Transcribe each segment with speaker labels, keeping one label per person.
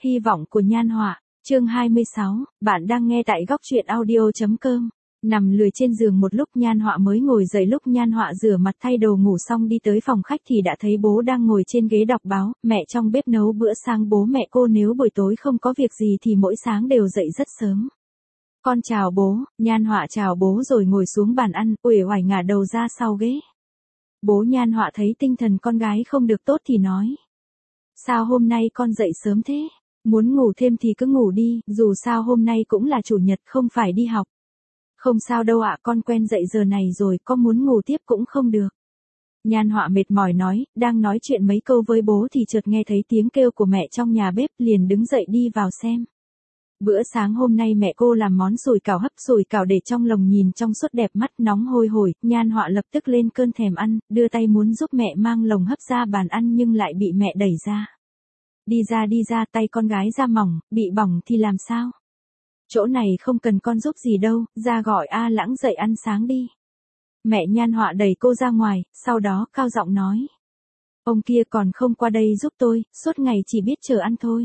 Speaker 1: Hy vọng của Nhan Họa, chương 26, bạn đang nghe tại góc truyện audio.com. Nằm lười trên giường một lúc Nhan Họa mới ngồi dậy. Lúc Nhan Họa rửa mặt thay đồ ngủ xong đi tới phòng khách thì đã thấy bố đang ngồi trên ghế đọc báo, mẹ trong bếp nấu bữa sáng. Bố mẹ cô nếu buổi tối không có việc gì thì mỗi sáng đều dậy rất sớm. Con chào bố. Nhan Họa chào bố rồi ngồi xuống bàn ăn, uể oải ngả đầu ra sau ghế. Bố Nhan Họa thấy tinh thần con gái không được tốt thì nói: sao hôm nay con dậy sớm thế? Muốn ngủ thêm thì cứ ngủ đi, dù sao hôm nay cũng là chủ nhật không phải đi học. Không sao đâu ạ, con quen dậy giờ này rồi, có muốn ngủ tiếp cũng không được. Nhan Họa mệt mỏi nói, đang nói chuyện mấy câu với bố thì chợt nghe thấy tiếng kêu của mẹ trong nhà bếp, liền đứng dậy đi vào xem. Bữa sáng hôm nay mẹ cô làm món sủi cảo hấp, sủi cảo để trong lồng nhìn trong suốt đẹp mắt nóng hôi hổi. Nhan Họa lập tức lên cơn thèm ăn, đưa tay muốn giúp mẹ mang lồng hấp ra bàn ăn nhưng lại bị mẹ đẩy ra. Đi ra, tay con gái da mỏng, bị bỏng thì làm sao? Chỗ này không cần con giúp gì đâu, ra gọi A Lãng dậy ăn sáng đi. Mẹ Nhan Họa đẩy cô ra ngoài, sau đó cao giọng nói: ông kia còn không qua đây giúp tôi, suốt ngày chỉ biết chờ ăn thôi.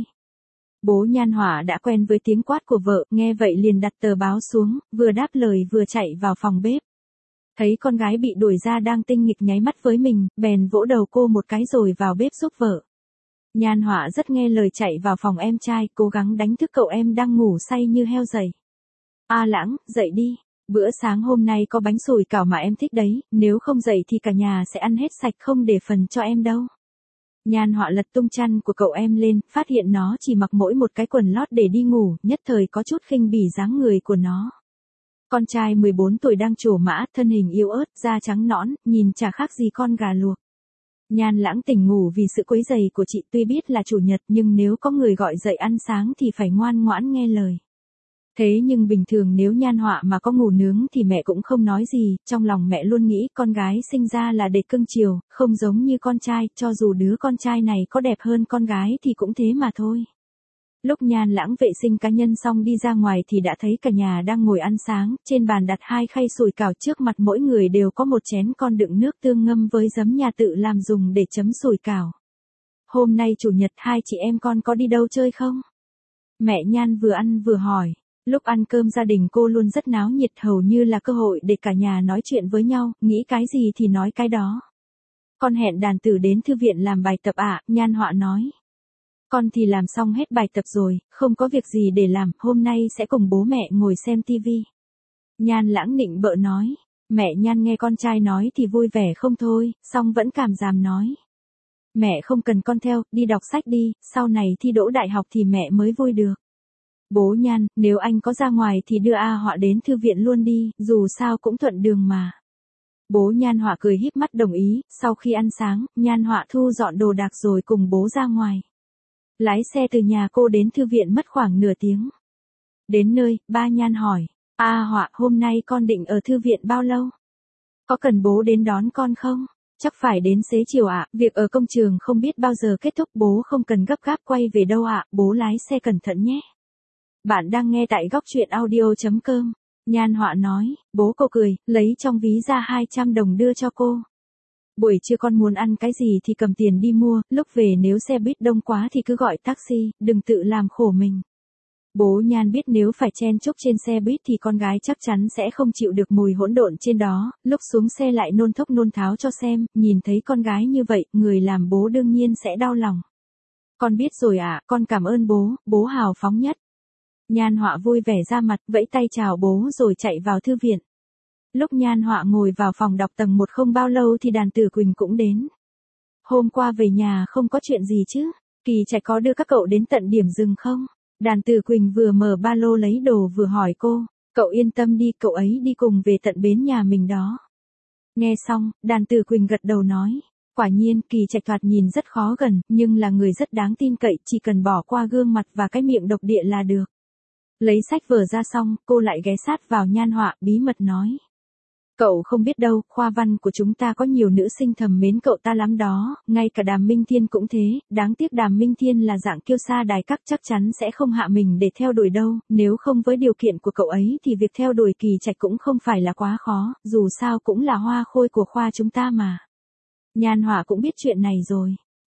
Speaker 1: Bố Nhan Họa đã quen với tiếng quát của vợ, nghe vậy liền đặt tờ báo xuống, vừa đáp lời vừa chạy vào phòng bếp. Thấy con gái bị đuổi ra đang tinh nghịch nháy mắt với mình, bèn vỗ đầu cô một cái rồi vào bếp giúp vợ. Nhan Họa rất nghe lời chạy vào phòng em trai, cố gắng đánh thức cậu em đang ngủ say như heo dày. A Lãng, dậy đi, bữa sáng hôm nay có bánh sủi cảo mà em thích đấy, nếu không dậy thì cả nhà sẽ ăn hết sạch không để phần cho em đâu. Nhan Họa lật tung chăn của cậu em lên, phát hiện nó chỉ mặc mỗi một cái quần lót để đi ngủ, nhất thời có chút khinh bỉ dáng người của nó. Con trai 14 tuổi đang trổ mã, thân hình yếu ớt, da trắng nõn, nhìn chả khác gì con gà luộc. Nhan Lãng tỉnh ngủ vì sự quấy rầy của chị, tuy biết là chủ nhật nhưng nếu có người gọi dậy ăn sáng thì phải ngoan ngoãn nghe lời. Thế nhưng bình thường nếu Nhan Họa mà có ngủ nướng thì mẹ cũng không nói gì, trong lòng mẹ luôn nghĩ con gái sinh ra là để cưng chiều, không giống như con trai, cho dù đứa con trai này có đẹp hơn con gái thì cũng thế mà thôi. Lúc Nhan Lãng vệ sinh cá nhân xong đi ra ngoài thì đã thấy cả nhà đang ngồi ăn sáng, trên bàn đặt 2 khay sủi cảo, trước mặt mỗi người đều có một chén con đựng nước tương ngâm với giấm nhà tự làm dùng để chấm sủi cảo. Hôm nay chủ nhật, hai chị em con có đi đâu chơi không? Mẹ Nhan vừa ăn vừa hỏi. Lúc ăn cơm gia đình cô luôn rất náo nhiệt, hầu như là cơ hội để cả nhà nói chuyện với nhau, nghĩ cái gì thì nói cái đó. Con hẹn đàn tử đến thư viện làm bài tập ạ, Nhan Họa nói. Con thì làm xong hết bài tập rồi, không có việc gì để làm, hôm nay sẽ cùng bố mẹ ngồi xem tivi. Nhan Lãng nịnh bợ nói. Mẹ Nhan nghe con trai nói thì vui vẻ không thôi, song vẫn cảm giảm nói. Mẹ không cần con theo, đi đọc sách đi, sau này thi đỗ đại học thì mẹ mới vui được. Bố Nhan, nếu anh có ra ngoài thì đưa A Họa đến thư viện luôn đi, dù sao cũng thuận đường mà. Bố Nhan Họa cười híp mắt đồng ý, sau khi ăn sáng, Nhan Họa thu dọn đồ đạc rồi cùng bố ra ngoài. Lái xe từ nhà cô đến thư viện mất khoảng nửa tiếng. Đến nơi, ba Nhan hỏi, A Họa, hôm nay con định ở thư viện bao lâu? Có cần bố đến đón con không? Chắc phải đến xế chiều ạ, việc ở công trường không biết bao giờ kết thúc, bố không cần gấp gáp quay về đâu ạ, bố lái xe cẩn thận nhé. Bạn đang nghe tại góc truyện audio.com. Nhan Họa nói, bố cô cười, lấy trong ví ra 200 đồng đưa cho cô. Buổi trưa con muốn ăn cái gì thì cầm tiền đi mua, lúc về nếu xe buýt đông quá thì cứ gọi taxi, đừng tự làm khổ mình. Bố Nhan biết nếu phải chen chúc trên xe buýt thì con gái chắc chắn sẽ không chịu được mùi hỗn độn trên đó, lúc xuống xe lại nôn thốc nôn tháo cho xem, nhìn thấy con gái như vậy, người làm bố đương nhiên sẽ đau lòng. Con biết rồi ạ, con cảm ơn bố, bố hào phóng nhất. Nhan Họa vui vẻ ra mặt, vẫy tay chào bố rồi chạy vào thư viện. Lúc Nhan Họa ngồi vào phòng đọc tầng 1 không bao lâu thì đàn tử Quỳnh cũng đến. Hôm qua về nhà không có chuyện gì chứ? Kỳ Trạch có đưa các cậu đến tận điểm dừng không? Đàn tử Quỳnh vừa mở ba lô lấy đồ vừa hỏi cô. Cậu yên tâm đi, cậu ấy đi cùng về tận bến nhà mình đó. Nghe xong, đàn tử Quỳnh gật đầu nói. Quả nhiên, Kỳ Trạch thoạt nhìn rất khó gần, nhưng là người rất đáng tin cậy, chỉ cần bỏ qua gương mặt và cái miệng độc địa là được. Lấy sách vở ra xong, cô lại ghé sát vào Nhan Họa, bí mật nói. Cậu không biết đâu, khoa văn của chúng ta có nhiều nữ sinh thầm mến cậu ta lắm đó, ngay cả Đàm Minh Thiên cũng thế, đáng tiếc Đàm Minh Thiên là dạng kiêu sa đài các, chắc chắn sẽ không hạ mình để theo đuổi đâu, nếu không với điều kiện của cậu ấy thì việc theo đuổi Kỳ Trạch cũng không phải là quá khó, dù sao cũng là hoa khôi của khoa chúng ta mà. Nhan Họa cũng biết chuyện này rồi.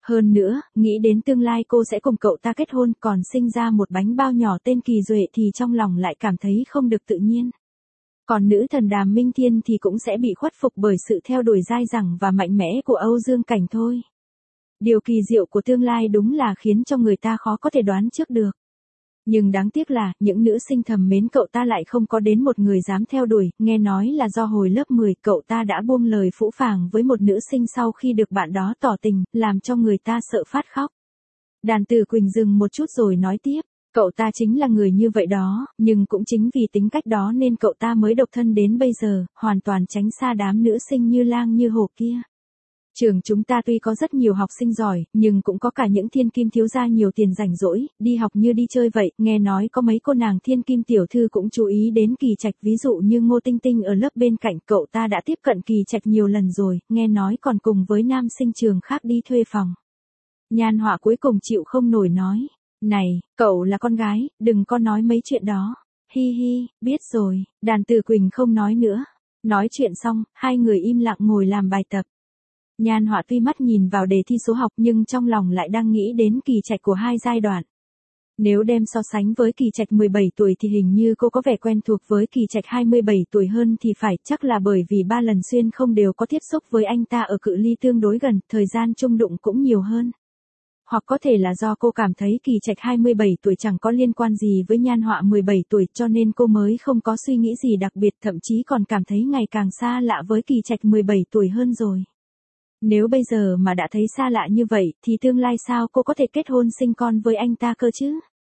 Speaker 1: Hơn nữa, nghĩ đến tương lai cô sẽ cùng cậu ta kết hôn còn sinh ra một bánh bao nhỏ tên Kỳ Duệ thì trong lòng lại cảm thấy không được tự nhiên. Còn nữ thần Đàm Minh Thiên thì cũng sẽ bị khuất phục bởi sự theo đuổi dai dẳng và mạnh mẽ của Âu Dương Cảnh thôi. Điều kỳ diệu của tương lai đúng là khiến cho người ta khó có thể đoán trước được. Nhưng đáng tiếc là, những nữ sinh thầm mến cậu ta lại không có đến một người dám theo đuổi, nghe nói là do hồi lớp 10 cậu ta đã buông lời phũ phàng với một nữ sinh sau khi được bạn đó tỏ tình, làm cho người ta sợ phát khóc. Đàn Tử Quỳnh dừng một chút rồi nói tiếp, cậu ta chính là người như vậy đó, nhưng cũng chính vì tính cách đó nên cậu ta mới độc thân đến bây giờ, hoàn toàn tránh xa đám nữ sinh như lang như hổ kia. Trường chúng ta tuy có rất nhiều học sinh giỏi, nhưng cũng có cả những thiên kim thiếu gia nhiều tiền rảnh rỗi, đi học như đi chơi vậy, nghe nói có mấy cô nàng thiên kim tiểu thư cũng chú ý đến Kỳ Trạch, ví dụ như Ngô Tinh Tinh ở lớp bên cạnh, cậu ta đã tiếp cận Kỳ Trạch nhiều lần rồi, nghe nói còn cùng với nam sinh trường khác đi thuê phòng. Nhan Họa cuối cùng chịu không nổi nói, này, cậu là con gái, đừng có nói mấy chuyện đó. Hi hi, biết rồi, Đàn Tử Quỳnh không nói nữa. Nói chuyện xong, hai người im lặng ngồi làm bài tập. Nhan Họa tuy mắt nhìn vào đề thi số học nhưng trong lòng lại đang nghĩ đến Kỳ Trạch của hai giai đoạn. Nếu đem so sánh với Kỳ Trạch 17 tuổi thì hình như cô có vẻ quen thuộc với Kỳ Trạch 27 tuổi hơn thì phải, chắc là bởi vì 3 lần xuyên không đều có tiếp xúc với anh ta ở cự ly tương đối gần, thời gian chung đụng cũng nhiều hơn. Hoặc có thể là do cô cảm thấy Kỳ Trạch 27 tuổi chẳng có liên quan gì với Nhan Họa 17 tuổi cho nên cô mới không có suy nghĩ gì đặc biệt, thậm chí còn cảm thấy ngày càng xa lạ với Kỳ Trạch 17 tuổi hơn rồi. Nếu bây giờ mà đã thấy xa lạ như vậy thì tương lai sao cô có thể kết hôn sinh con với anh ta cơ chứ?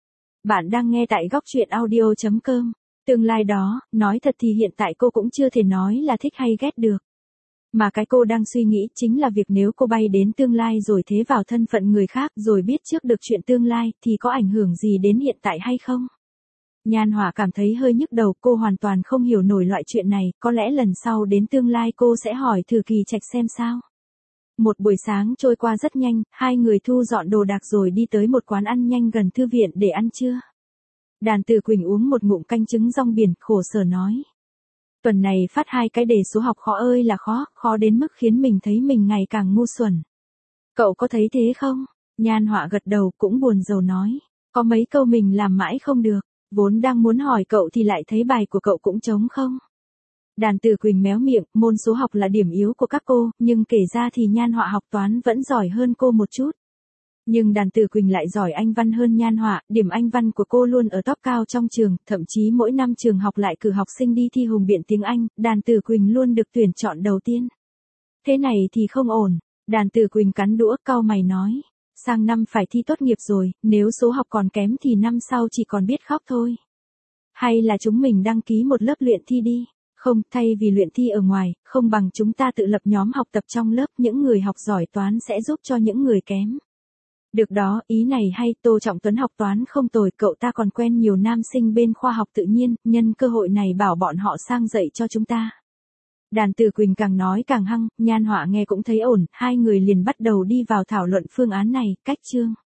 Speaker 1: Bạn đang nghe tại góc truyện audio.com. Tương lai đó, nói thật thì hiện tại cô cũng chưa thể nói là thích hay ghét được. Mà cái cô đang suy nghĩ chính là việc nếu cô bay đến tương lai rồi thế vào thân phận người khác rồi biết trước được chuyện tương lai thì có ảnh hưởng gì đến hiện tại hay không? Nhan Họa cảm thấy hơi nhức đầu, cô hoàn toàn không hiểu nổi loại chuyện này, có lẽ lần sau đến tương lai cô sẽ hỏi thử Kỳ Trạch xem sao. Một buổi sáng trôi qua rất nhanh, hai người thu dọn đồ đạc rồi đi tới một quán ăn nhanh gần thư viện để ăn trưa. Đàn Tử Quỳnh uống một ngụm canh trứng rong biển, khổ sở nói. Tuần này phát hai cái đề số học khó ơi là khó, khó đến mức khiến mình thấy mình ngày càng ngu xuẩn. Cậu có thấy thế không? Nhan Họa gật đầu cũng buồn rầu nói. Có mấy câu mình làm mãi không được, vốn đang muốn hỏi cậu thì lại thấy bài của cậu cũng trống không. Đàn Tử Quỳnh méo miệng, môn số học là điểm yếu của các cô, nhưng kể ra thì Nhan Họa học toán vẫn giỏi hơn cô một chút. Nhưng Đàn Tử Quỳnh lại giỏi Anh văn hơn Nhan Họa, điểm Anh văn của cô luôn ở top cao trong trường, thậm chí mỗi năm trường học lại cử học sinh đi thi hùng biện tiếng Anh, Đàn Tử Quỳnh luôn được tuyển chọn đầu tiên. Thế này thì không ổn, Đàn Tử Quỳnh cắn đũa cau mày nói, sang năm phải thi tốt nghiệp rồi, nếu số học còn kém thì năm sau chỉ còn biết khóc thôi. Hay là chúng mình đăng ký một lớp luyện thi đi. Không, thay vì luyện thi ở ngoài, không bằng chúng ta tự lập nhóm học tập trong lớp, những người học giỏi toán sẽ giúp cho những người kém. Được đó, ý này hay, Tô Trọng Tuấn học toán không tồi, cậu ta còn quen nhiều nam sinh bên khoa học tự nhiên, nhân cơ hội này bảo bọn họ sang dạy cho chúng ta. Đàn Tử Quỳnh càng nói càng hăng, Nhan Họa nghe cũng thấy ổn, hai người liền bắt đầu đi vào thảo luận phương án này, cách chương.